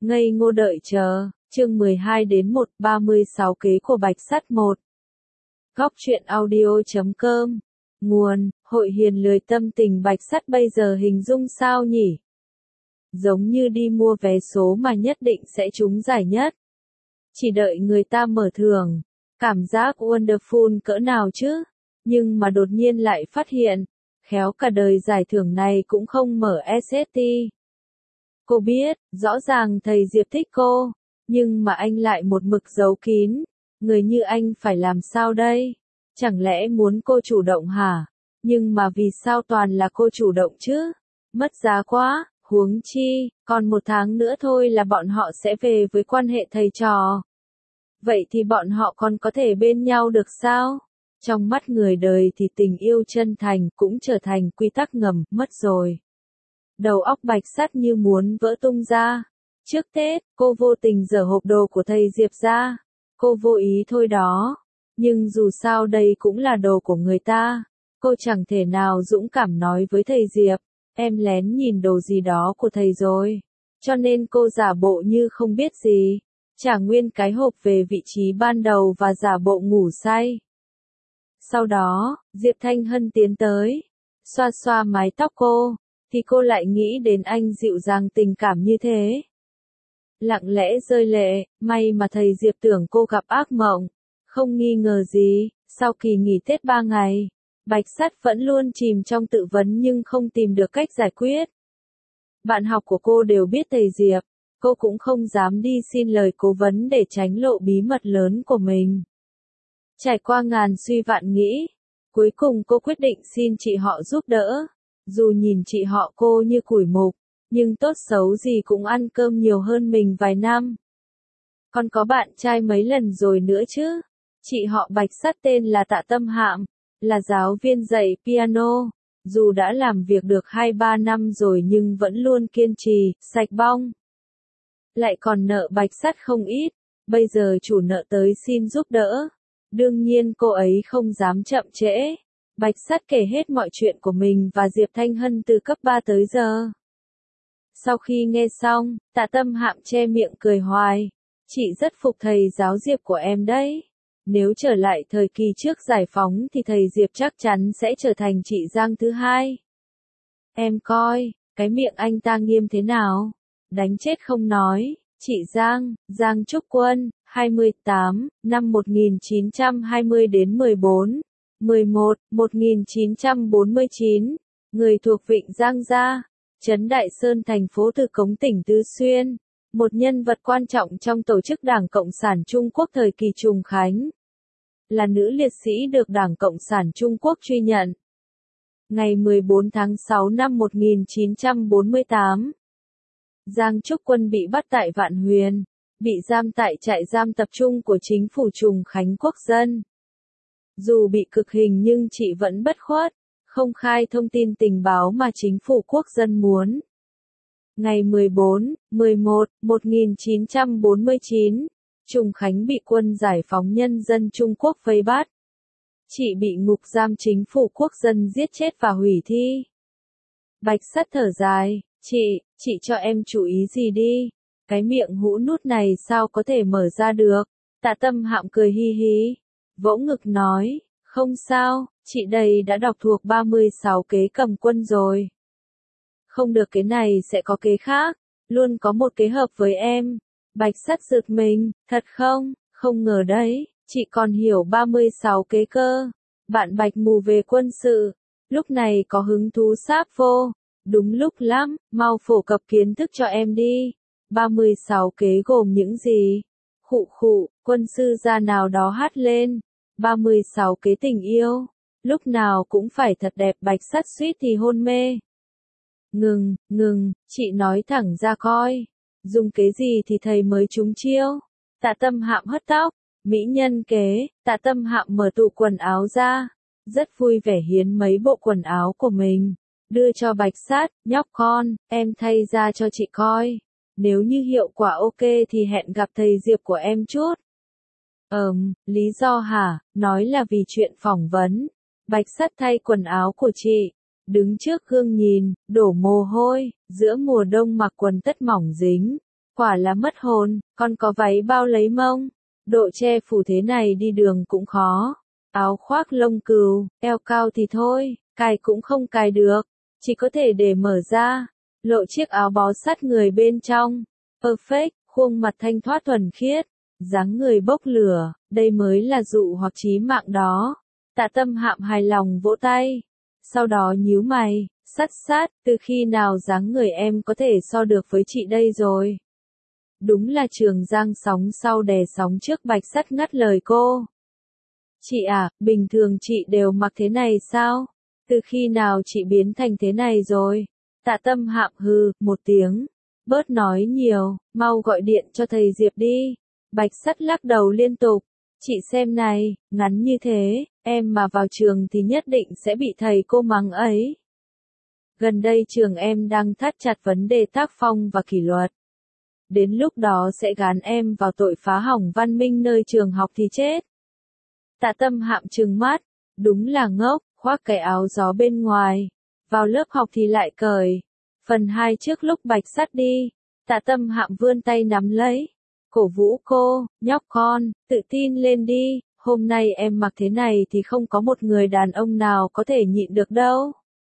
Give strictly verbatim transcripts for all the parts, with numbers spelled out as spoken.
Ngây ngô đợi chờ, chương mười hai đến một, ba mươi sáu kế của Bạch Sắt một. Góc truyện audio chấm com. Nguồn, Hội Hiền Lười Tâm Tình. Bạch Sắt bây giờ hình dung sao nhỉ? Giống như đi mua vé số mà nhất định sẽ trúng giải nhất. Chỉ đợi người ta mở thưởng. Cảm giác wonderful cỡ nào chứ? Nhưng mà đột nhiên lại phát hiện, khéo cả đời giải thưởng này cũng không mở ét ét tê. Cô biết, rõ ràng thầy Diệp thích cô, nhưng mà anh lại một mực giấu kín. Người như anh phải làm sao đây? Chẳng lẽ muốn cô chủ động hả? Nhưng mà vì sao toàn là cô chủ động chứ? Mất giá quá, huống chi, còn một tháng nữa thôi là bọn họ sẽ về với quan hệ thầy trò. Vậy thì bọn họ còn có thể bên nhau được sao? Trong mắt người đời thì tình yêu chân thành cũng trở thành quy tắc ngầm, mất rồi. Đầu óc Bạch Sắt như muốn vỡ tung ra. Trước Tết, cô vô tình giở hộp đồ của thầy Diệp ra. Cô vô ý thôi đó. Nhưng dù sao đây cũng là đồ của người ta. Cô chẳng thể nào dũng cảm nói với thầy Diệp, em lén nhìn đồ gì đó của thầy rồi. Cho nên cô giả bộ như không biết gì. Trả nguyên cái hộp về vị trí ban đầu và giả bộ ngủ say. Sau đó, Diệp Thanh Hân tiến tới, xoa xoa mái tóc cô, thì cô lại nghĩ đến anh dịu dàng tình cảm như thế. Lặng lẽ rơi lệ, may mà thầy Diệp tưởng cô gặp ác mộng. Không nghi ngờ gì, sau kỳ nghỉ Tết ba ngày, Bạch Sắt vẫn luôn chìm trong tự vấn nhưng không tìm được cách giải quyết. Bạn học của cô đều biết thầy Diệp, cô cũng không dám đi xin lời cố vấn để tránh lộ bí mật lớn của mình. Trải qua ngàn suy vạn nghĩ, cuối cùng cô quyết định xin chị họ giúp đỡ. Dù nhìn chị họ cô như củi mục, nhưng tốt xấu gì cũng ăn cơm nhiều hơn mình vài năm. Còn có bạn trai mấy lần rồi nữa chứ. Chị họ Bạch Sắt tên là Tạ Tâm Hạm, là giáo viên dạy piano. Dù đã làm việc được hai ba năm rồi nhưng vẫn luôn kiên trì, sạch bong. Lại còn nợ Bạch Sắt không ít, bây giờ chủ nợ tới xin giúp đỡ. Đương nhiên cô ấy không dám chậm trễ. Bạch Sắt kể hết mọi chuyện của mình và Diệp Thanh Hân từ cấp ba tới giờ. Sau khi nghe xong, Tạ Tâm Hạm che miệng cười hoài. Chị rất phục thầy giáo Diệp của em đấy. Nếu trở lại thời kỳ trước giải phóng thì thầy Diệp chắc chắn sẽ trở thành chị Giang thứ hai. Em coi, cái miệng anh ta nghiêm thế nào? Đánh chết không nói. Chị Giang, Giang Trúc Quân, hai mươi tám, năm một nghìn chín trăm hai mươi đến mười bốn, mười một, một nghìn chín trăm bốn mươi chín, người thuộc Vịnh Giang Gia, Trấn Đại Sơn thành phố Từ Cống tỉnh Tứ Xuyên, một nhân vật quan trọng trong tổ chức Đảng Cộng sản Trung Quốc thời kỳ Trùng Khánh. Là nữ liệt sĩ được Đảng Cộng sản Trung Quốc truy nhận. Ngày mười bốn tháng sáu năm một nghìn chín trăm bốn mươi tám, Giang Trúc Quân bị bắt tại Vạn Huyền, bị giam tại trại giam tập trung của chính phủ Trùng Khánh Quốc dân. Dù bị cực hình nhưng chị vẫn bất khuất, không khai thông tin tình báo mà chính phủ quốc dân muốn. Ngày mười bốn, mười một, một nghìn chín trăm bốn mươi chín, Trùng Khánh bị quân giải phóng nhân dân Trung Quốc vây bắt. Chị bị ngục giam chính phủ quốc dân giết chết và hủy thi. Bạch Sắt thở dài, chị, chị cho em chú ý gì đi, cái miệng hũ nút này sao có thể mở ra được. Tạ Tâm Hạm cười hi hi, vỗ ngực nói, không sao, chị đây đã đọc thuộc ba mươi sáu kế cầm quân rồi. Không được kế này sẽ có kế khác, luôn có một kế hợp với em. Bạch Sắt giật mình, thật không, không ngờ đấy, chị còn hiểu ba mươi sáu kế cơ. Bạn Bạch mù về quân sự, lúc này có hứng thú sáp vô, đúng lúc lắm, mau phổ cập kiến thức cho em đi. ba mươi sáu kế gồm những gì? Khụ khụ, quân sư gia nào đó hát lên. ba mươi sáu kế tình yêu, lúc nào cũng phải thật đẹp. Bạch Sắt suýt thì hôn mê. Ngừng, ngừng, chị nói thẳng ra coi. Dùng kế gì thì thầy mới trúng chiêu? Tạ Tâm Hạm hất tóc. Mỹ nhân kế. Tạ Tâm Hạm mở tủ quần áo ra, rất vui vẻ hiến mấy bộ quần áo của mình, đưa cho Bạch Sắt. Nhóc con, em thay ra cho chị coi. Nếu như hiệu quả ok thì hẹn gặp thầy Diệp của em chút. Ừm, lý do hả? Nói là vì chuyện phỏng vấn. Bạch Sắt thay quần áo của chị, đứng trước gương nhìn, đổ mồ hôi, giữa mùa đông mặc quần tất mỏng dính, Quả là mất hồn, con có váy bao lấy mông. Độ che phủ thế này đi đường cũng khó. Áo khoác lông cừu, eo cao thì thôi, cài cũng không cài được. Chỉ có thể để mở ra, lộ chiếc áo bó sát người bên trong. Perfect, khuôn mặt thanh thoát thuần khiết, dáng người bốc lửa, đây mới là dụ hoặc chí mạng đó. Tạ Tâm Hạm hài lòng vỗ tay. Sau đó nhíu mày, sát sát, từ khi nào dáng người em có thể so được với chị đây rồi. Đúng là Trường Giang sóng sau đè sóng trước, Bạch Sắt ngắt lời cô. Chị à, bình thường chị đều mặc thế này sao? Từ khi nào chị biến thành thế này rồi? Tạ Tâm Hạm hừ, một tiếng. Bớt nói nhiều, mau gọi điện cho thầy Diệp đi. Bạch Sắt lắc đầu liên tục. Chị xem này, ngắn như thế, em mà vào trường thì nhất định sẽ bị thầy cô mắng ấy. Gần đây trường em đang thắt chặt vấn đề tác phong và kỷ luật. Đến lúc đó sẽ gán em vào tội phá hỏng văn minh nơi trường học thì chết. Tạ Tâm Hạm trừng mắt, đúng là ngốc, khoác cái áo gió bên ngoài. Vào lớp học thì lại cởi. Phần hai trước lúc Bạch Sắt đi, Tạ Tâm Hạm vươn tay nắm lấy. Cổ vũ cô, nhóc con, tự tin lên đi, hôm nay em mặc thế này thì không có một người đàn ông nào có thể nhịn được đâu.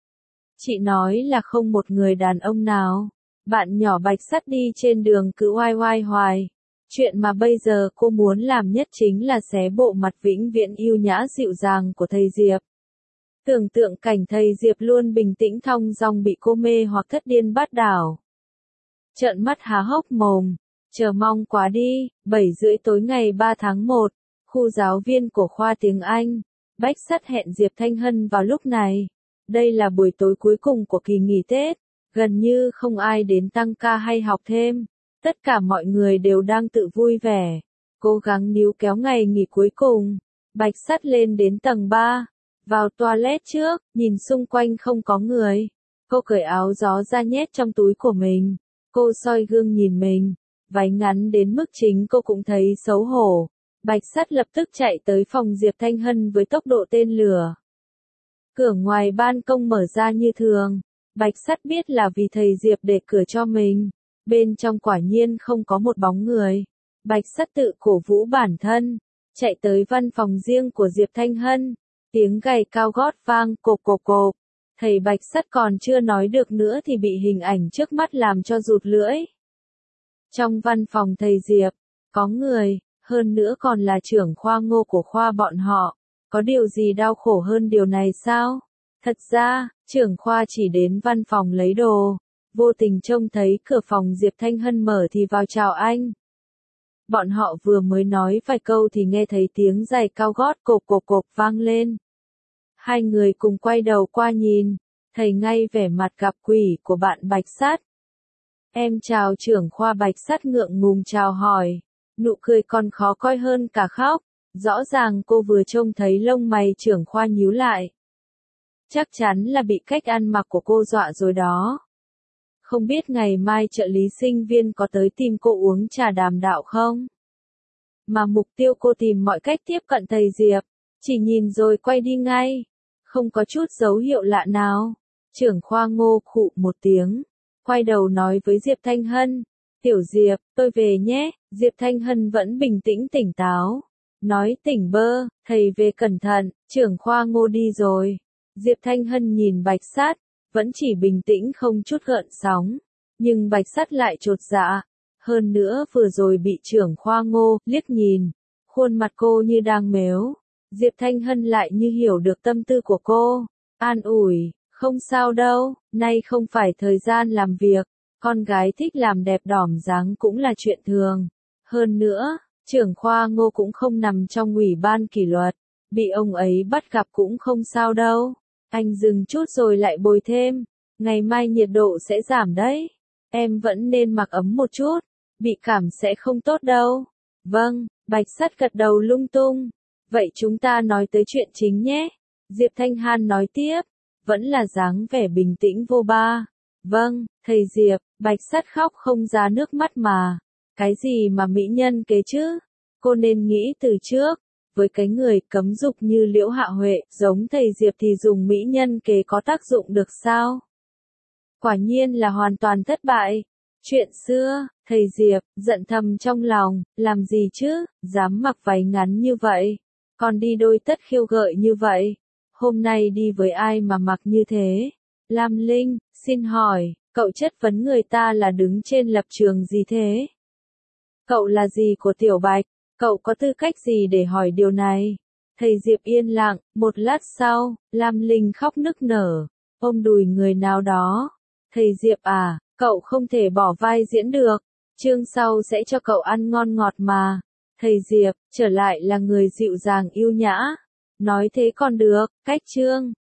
Chị nói là không một người đàn ông nào. Bạn nhỏ Bạch Sắt đi trên đường cứ oai oai hoài. Chuyện mà bây giờ cô muốn làm nhất chính là xé bộ mặt vĩnh viễn yêu nhã dịu dàng của thầy Diệp. Tưởng tượng cảnh thầy Diệp luôn bình tĩnh thong dong bị cô mê hoặc thất điên bát đảo. Trợn mắt há hốc mồm, chờ mong quá đi. Bảy rưỡi tối ngày ba tháng một, khu giáo viên của khoa tiếng Anh. Bạch Sắt hẹn Diệp Thanh Hân vào lúc này. Đây là buổi tối cuối cùng của kỳ nghỉ Tết, gần như không ai đến tăng ca hay học thêm. Tất cả mọi người đều đang tự vui vẻ, cố gắng níu kéo ngày nghỉ cuối cùng. Bạch Sắt lên đến tầng ba, vào toilet trước, nhìn xung quanh không có người. Cô cởi áo gió ra nhét trong túi của mình. Cô soi gương nhìn mình, váy ngắn đến mức chính cô cũng thấy xấu hổ. Bạch Sắt lập tức chạy tới phòng Diệp Thanh Hân với tốc độ tên lửa. Cửa ngoài ban công mở ra như thường. Bạch Sắt biết là vì thầy Diệp để cửa cho mình. Bên trong quả nhiên không có một bóng người. Bạch Sắt tự cổ vũ bản thân, chạy tới văn phòng riêng của Diệp Thanh Hân. Tiếng giày cao gót vang cộp cộp cộp. Thầy Bạch Sắt còn chưa nói được nữa thì bị hình ảnh trước mắt làm cho rụt lưỡi. Trong văn phòng thầy Diệp, có người, hơn nữa còn là trưởng khoa Ngô của khoa bọn họ. Có điều gì đau khổ hơn điều này sao? Thật ra, trưởng khoa chỉ đến văn phòng lấy đồ. Vô tình trông thấy cửa phòng Diệp Thanh Hân mở thì vào chào anh. Bọn họ vừa mới nói vài câu thì nghe thấy tiếng giày cao gót cộp cộp cộp vang lên. Hai người cùng quay đầu qua nhìn, thấy ngay vẻ mặt gặp quỷ của bạn Bạch Sắt. Em chào. Trưởng khoa Bạch Sắt ngượng ngùng chào hỏi, nụ cười còn khó coi hơn cả khóc. Rõ ràng cô vừa trông thấy lông mày trưởng khoa nhíu lại. Chắc chắn là bị cách ăn mặc của cô dọa rồi đó. Không biết ngày mai trợ lý sinh viên có tới tìm cô uống trà đàm đạo không? Mà mục tiêu cô tìm mọi cách tiếp cận thầy Diệp, chỉ nhìn rồi quay đi ngay, không có chút dấu hiệu lạ nào. Trưởng khoa Ngô khụ một tiếng, quay đầu nói với Diệp Thanh Hân, Tiểu Diệp, tôi về nhé. Diệp Thanh Hân vẫn bình tĩnh tỉnh táo, nói tỉnh bơ, thầy về cẩn thận. Trưởng khoa Ngô đi rồi. Diệp Thanh Hân nhìn Bạch Sắt, vẫn chỉ bình tĩnh không chút gợn sóng, nhưng Bạch Sắt lại chột dạ. Hơn nữa vừa rồi bị trưởng khoa Ngô liếc nhìn, khuôn mặt cô như đang mếu. Diệp Thanh Hân lại như hiểu được tâm tư của cô, an ủi, không sao đâu, nay không phải thời gian làm việc, con gái thích làm đẹp đỏm dáng cũng là chuyện thường. Hơn nữa, trưởng khoa Ngô cũng không nằm trong ủy ban kỷ luật, bị ông ấy bắt gặp cũng không sao đâu. Anh dừng chút rồi lại bồi thêm, ngày mai nhiệt độ sẽ giảm đấy, em vẫn nên mặc ấm một chút, bị cảm sẽ không tốt đâu. Vâng, Bạch Sắt gật đầu lung tung. Vậy chúng ta nói tới chuyện chính nhé. Diệp Thanh Hân nói tiếp, vẫn là dáng vẻ bình tĩnh vô ba. Vâng, thầy Diệp. Bạch Sắt khóc không ra nước mắt mà. Cái gì mà mỹ nhân kế chứ? Cô nên nghĩ từ trước. Với cái người cấm dục như Liễu Hạ Huệ, giống thầy Diệp thì dùng mỹ nhân kế có tác dụng được sao? Quả nhiên là hoàn toàn thất bại. Chuyện xưa, Thầy Diệp, giận thầm trong lòng, làm gì chứ, dám mặc váy ngắn như vậy, còn đi đôi tất khiêu gợi như vậy. Hôm nay đi với ai mà mặc như thế? Lam Linh, xin hỏi, cậu chất vấn người ta là đứng trên lập trường gì thế? Cậu là gì của Tiểu Bạch? Cậu có tư cách gì để hỏi điều này? Thầy Diệp yên lặng, một lát sau, Lam Linh khóc nức nở, ôm đùi người nào đó. Thầy Diệp à, cậu không thể bỏ vai diễn được, chương sau sẽ cho cậu ăn ngon ngọt mà. Thầy Diệp, trở lại là người dịu dàng yêu nhã. Nói thế còn được, cách chương.